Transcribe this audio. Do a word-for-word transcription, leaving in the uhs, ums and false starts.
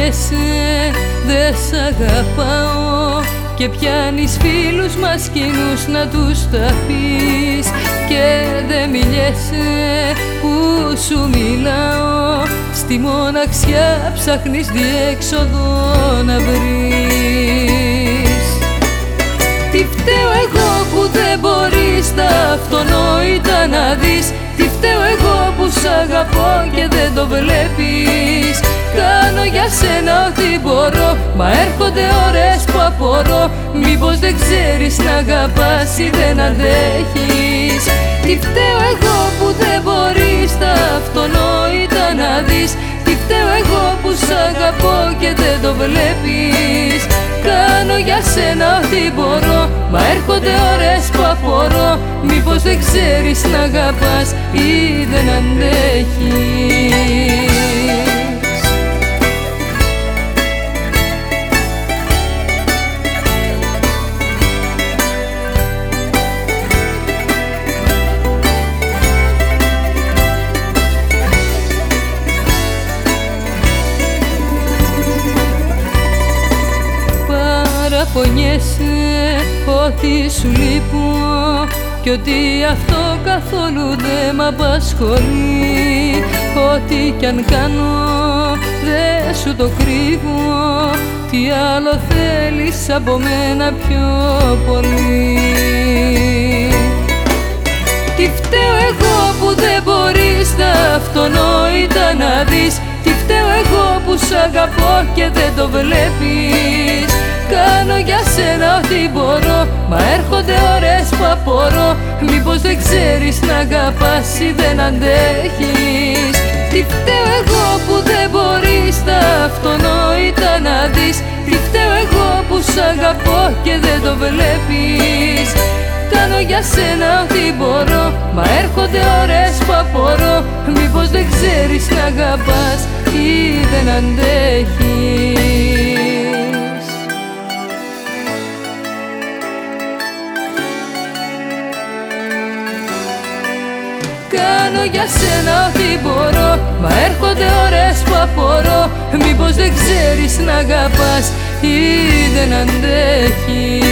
παραπονιέσαι, δε σ' αγαπάω και πιάνεις φίλους μας κοινούς να τους τα πεις και δε μιλιέσαι που σου μιλάω, στη μοναξιά ψάχνεις διέξοδο να βρεις. Τι φταίω εγώ που δεν μπορείς τα αυτονόητα να δεις, τι φταίω εγώ που σ' αγαπώ και δεν το βλέπεις. Κάνω για σένα ό,τι μπορώ, μα έρχονται ώρες που απορώ, μήπως δεν ξέρεις να αγαπάς ή δεν αντέχεις. Τι φταίω εγώ που δεν μπορείς τα αυτονόητα να δεις, τι φταίω εγώ που σ' αγαπώ και δεν το βλέπεις. Κάνω για σένα ό,τι μπορώ, μα έρχονται ώρες που απορώ, μήπως δεν ξέρεις να αγαπάς ή δεν αντέχεις. Παραπονιέσαι ότι σου λείπω κι ότι αυτό καθόλου δεν μ' απασχολεί. Ό,τι κι αν κάνω δεν σου το κρύβω, τι άλλο θέλεις από μένα πιο πολύ. Τι φταίω εγώ που δεν μπορείς τα αυτονόητα να δεις, τι φταίω εγώ που σ' αγαπώ και δεν το βλέπεις. Κάνω για σένα ό,τι μπορώ, μα έρχονται ώρες που απορώ, μήπως δεν ξέρεις να αγαπάς ή δεν αντέχεις. Τι φταίω εγώ που δεν μπορείς τα αυτονόητα να δεις, τι φταίω εγώ που σ' αγαπώ και δεν το βλέπεις. Κάνω για σένα ό,τι μπορώ, μα έρχονται ώρες που απορώ, μήπως δεν ξέρεις να αγαπάς ή δεν αντέχεις. Κάνω για σένα ό,τι μπορώ, μα έρχονται ώρες που απορώ, μήπως δεν ξέρεις να αγαπάς ή δεν αντέχεις.